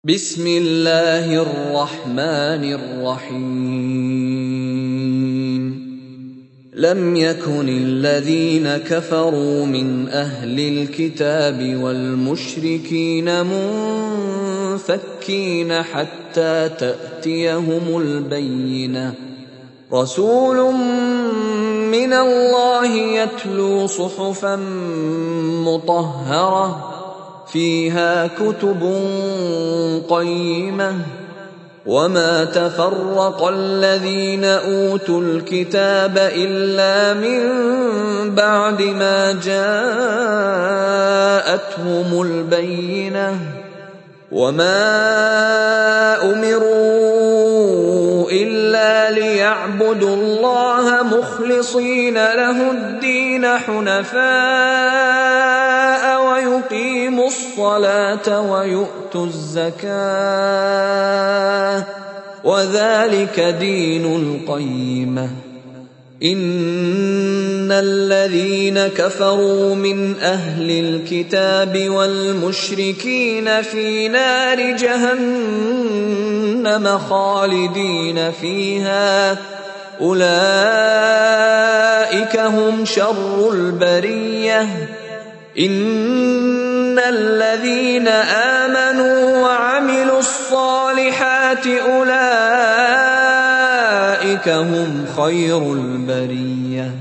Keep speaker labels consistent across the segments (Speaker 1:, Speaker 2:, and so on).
Speaker 1: بسم الله الرحمن الرحيم لم يكن الذين كفروا من أهل الكتاب والمشركين منفكين حتى تأتيهم البينة رسول من الله يتلو صحفا مطهرة فيها كتب قيمة وما تفرق الذين أوتوا الكتاب إلا من بعد ما جاءتهم البينة وما أمروا إلا ليعبدوا الله مخلصين له الدين حنفاء ويقيموا الصلاة ويؤتوا الزكاة وذلك دين القيمة إن الذين كفروا من أهل الكتاب والمشركين في نار جهنم خالدين فيها أولئك هم شر البرية إن الذين آمنوا وعملوا الصالحات أولئك هم خير البرية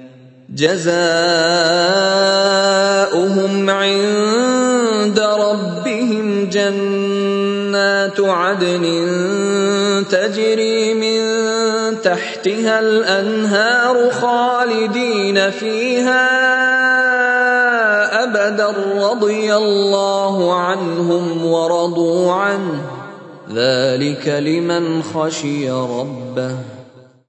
Speaker 1: جزاؤهم عند ربهم جنات عدن تجري من تحتها الأنهار خالدين فيها أبدا رضي الله عنهم ورضوا عنه ذلك لمن خشي ربه